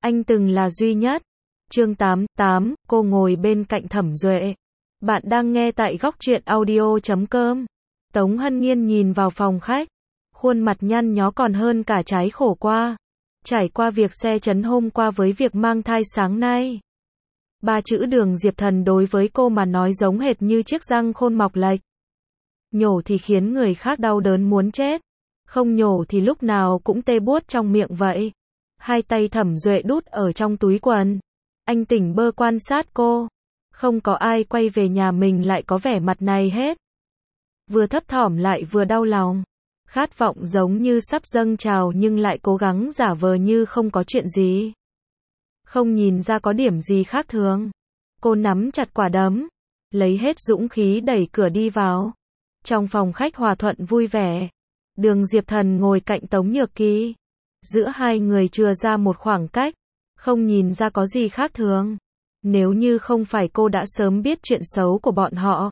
anh từng là duy nhất. Chương 88, cô ngồi bên cạnh Thẩm Duệ. Bạn đang nghe tại góc truyện audio.com. Tống Hân Nghiên nhìn vào phòng khách. Khuôn mặt nhăn nhó còn hơn cả trái khổ qua. Trải qua việc xe chấn hôm qua với việc mang thai sáng nay. Ba chữ Đường Diệp Thần đối với cô mà nói giống hệt như chiếc răng khôn mọc lệch. Nhổ thì khiến người khác đau đớn muốn chết. Không nhổ thì lúc nào cũng tê buốt trong miệng vậy. Hai tay Thẩm Duệ đút ở trong túi quần. Anh tỉnh bơ quan sát cô. Không có ai quay về nhà mình lại có vẻ mặt này hết. Vừa thấp thỏm lại vừa đau lòng. Khát vọng giống như sắp dâng trào nhưng lại cố gắng giả vờ như không có chuyện gì. Không nhìn ra có điểm gì khác thường. Cô nắm chặt quả đấm. Lấy hết dũng khí đẩy cửa đi vào. Trong phòng khách hòa thuận vui vẻ. Đường Diệp Thần ngồi cạnh Tống Nhược Kỳ. Giữa hai người chừa ra một khoảng cách. Không nhìn ra có gì khác thường. Nếu như không phải cô đã sớm biết chuyện xấu của bọn họ.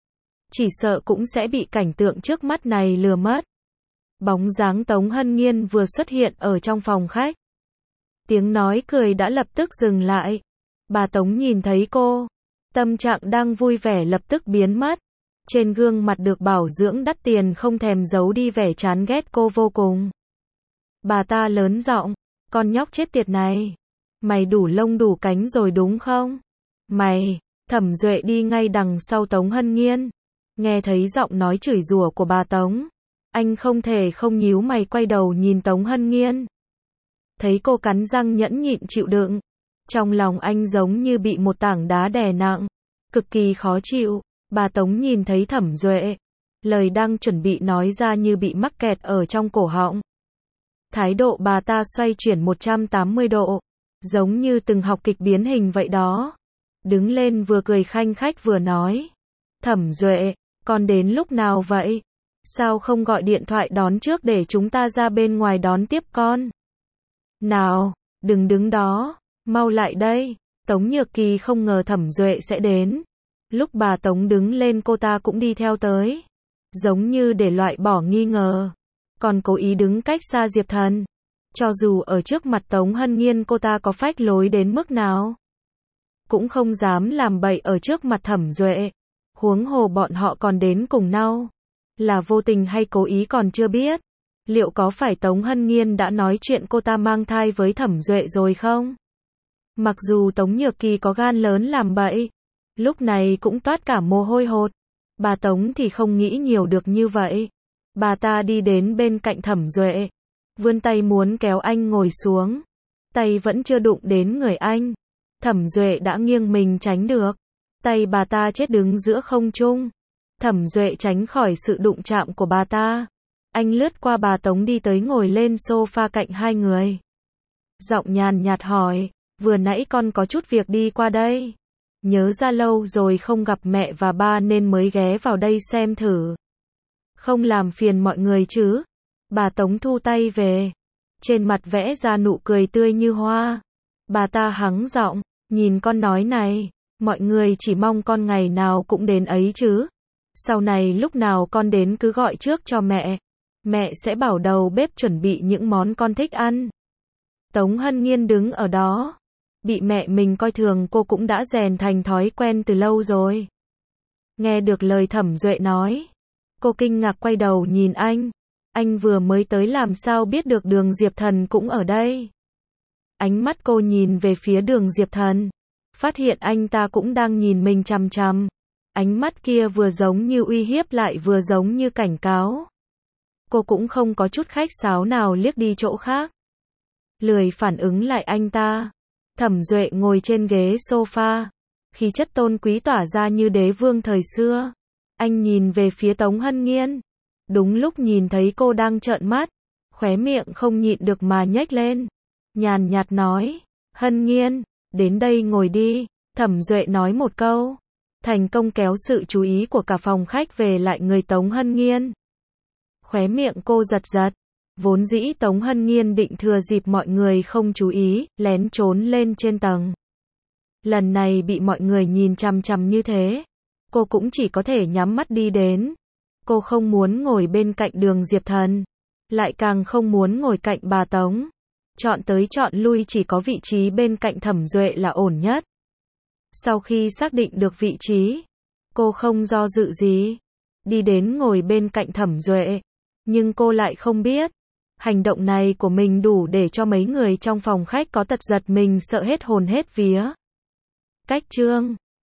Chỉ sợ cũng sẽ bị cảnh tượng trước mắt này lừa mất. Bóng dáng Tống Hân Nghiên vừa xuất hiện ở trong phòng khách. Tiếng nói cười đã lập tức dừng lại. Bà Tống nhìn thấy cô. Tâm trạng đang vui vẻ lập tức biến mất. Trên gương mặt được bảo dưỡng đắt tiền không thèm giấu đi vẻ chán ghét cô vô cùng. Bà ta lớn giọng, con nhóc chết tiệt này. Mày đủ lông đủ cánh rồi đúng không? Mày, Thẩm Duệ đi ngay đằng sau Tống Hân Nghiên. Nghe thấy giọng nói chửi rủa của bà Tống. Anh không thể không nhíu mày quay đầu nhìn Tống Hân Nghiên. Thấy cô cắn răng nhẫn nhịn chịu đựng. Trong lòng anh giống như bị một tảng đá đè nặng. Cực kỳ khó chịu. Bà Tống nhìn thấy Thẩm Duệ. Lời đang chuẩn bị nói ra như bị mắc kẹt ở trong cổ họng. Thái độ bà ta xoay chuyển 180 độ. Giống như từng học kịch biến hình vậy đó. Đứng lên vừa cười khanh khách vừa nói. Thẩm Duệ, con đến lúc nào vậy? Sao không gọi điện thoại đón trước để chúng ta ra bên ngoài đón tiếp con? Nào, đừng đứng đó, mau lại đây. Tống Nhược Kỳ không ngờ Thẩm Duệ sẽ đến. Lúc bà Tống đứng lên cô ta cũng đi theo tới. Giống như để loại bỏ nghi ngờ. Còn cố ý đứng cách xa Diệp Thần. Cho dù ở trước mặt Tống Hân Nghiên cô ta có phách lối đến mức nào. Cũng không dám làm bậy ở trước mặt Thẩm Duệ. Huống hồ bọn họ còn đến cùng nhau. Là vô tình hay cố ý còn chưa biết. Liệu có phải Tống Hân Nghiên đã nói chuyện cô ta mang thai với Thẩm Duệ rồi không? Mặc dù Tống Nhược Kỳ có gan lớn làm bậy. Lúc này cũng toát cả mồ hôi hột. Bà Tống thì không nghĩ nhiều được như vậy. Bà ta đi đến bên cạnh Thẩm Duệ. Vươn tay muốn kéo anh ngồi xuống. Tay vẫn chưa đụng đến người anh. Thẩm Duệ đã nghiêng mình tránh được. Tay bà ta chết đứng giữa không trung. Thẩm Duệ tránh khỏi sự đụng chạm của bà ta. Anh lướt qua bà Tống đi tới ngồi lên sofa cạnh hai người. Giọng nhàn nhạt hỏi, vừa nãy con có chút việc đi qua đây. Nhớ ra lâu rồi không gặp mẹ và ba nên mới ghé vào đây xem thử. Không làm phiền mọi người chứ? Bà Tống thu tay về. Trên mặt vẽ ra nụ cười tươi như hoa. Bà ta hắng giọng, nhìn con nói này, mọi người chỉ mong con ngày nào cũng đến ấy chứ. Sau này lúc nào con đến cứ gọi trước cho mẹ. Mẹ sẽ bảo đầu bếp chuẩn bị những món con thích ăn. Tống Hân Nghiên đứng ở đó. Bị mẹ mình coi thường cô cũng đã rèn thành thói quen từ lâu rồi. Nghe được lời Thẩm Duệ nói. Cô kinh ngạc quay đầu nhìn anh. Anh vừa mới tới làm sao biết được Đường Diệp Thần cũng ở đây. Ánh mắt cô nhìn về phía Đường Diệp Thần. Phát hiện anh ta cũng đang nhìn mình chằm chằm. Ánh mắt kia vừa giống như uy hiếp lại vừa giống như cảnh cáo. Cô cũng không có chút khách sáo nào liếc đi chỗ khác. Lười phản ứng lại anh ta. Thẩm Duệ ngồi trên ghế sofa. Khí chất tôn quý tỏa ra như đế vương thời xưa. Anh nhìn về phía Tống Hân Nghiên. Đúng lúc nhìn thấy cô đang trợn mắt. Khóe miệng không nhịn được mà nhếch lên. Nhàn nhạt nói. Hân Nghiên, đến đây ngồi đi. Thẩm Duệ nói một câu. Thành công kéo sự chú ý của cả phòng khách về lại người Tống Hân Nghiên. Khóe miệng cô giật giật. Vốn dĩ Tống Hân Nghiên định thừa dịp mọi người không chú ý, lén trốn lên trên tầng. Lần này bị mọi người nhìn chằm chằm như thế. Cô cũng chỉ có thể nhắm mắt đi đến. Cô không muốn ngồi bên cạnh Đường Diệp Thần. Lại càng không muốn ngồi cạnh bà Tống. Chọn tới chọn lui chỉ có vị trí bên cạnh Thẩm Duệ là ổn nhất. Sau khi xác định được vị trí, cô không do dự gì, đi đến ngồi bên cạnh Thẩm Duệ. Nhưng cô lại không biết, hành động này của mình đủ để cho mấy người trong phòng khách có tật giật mình sợ hết hồn hết vía. Cách chương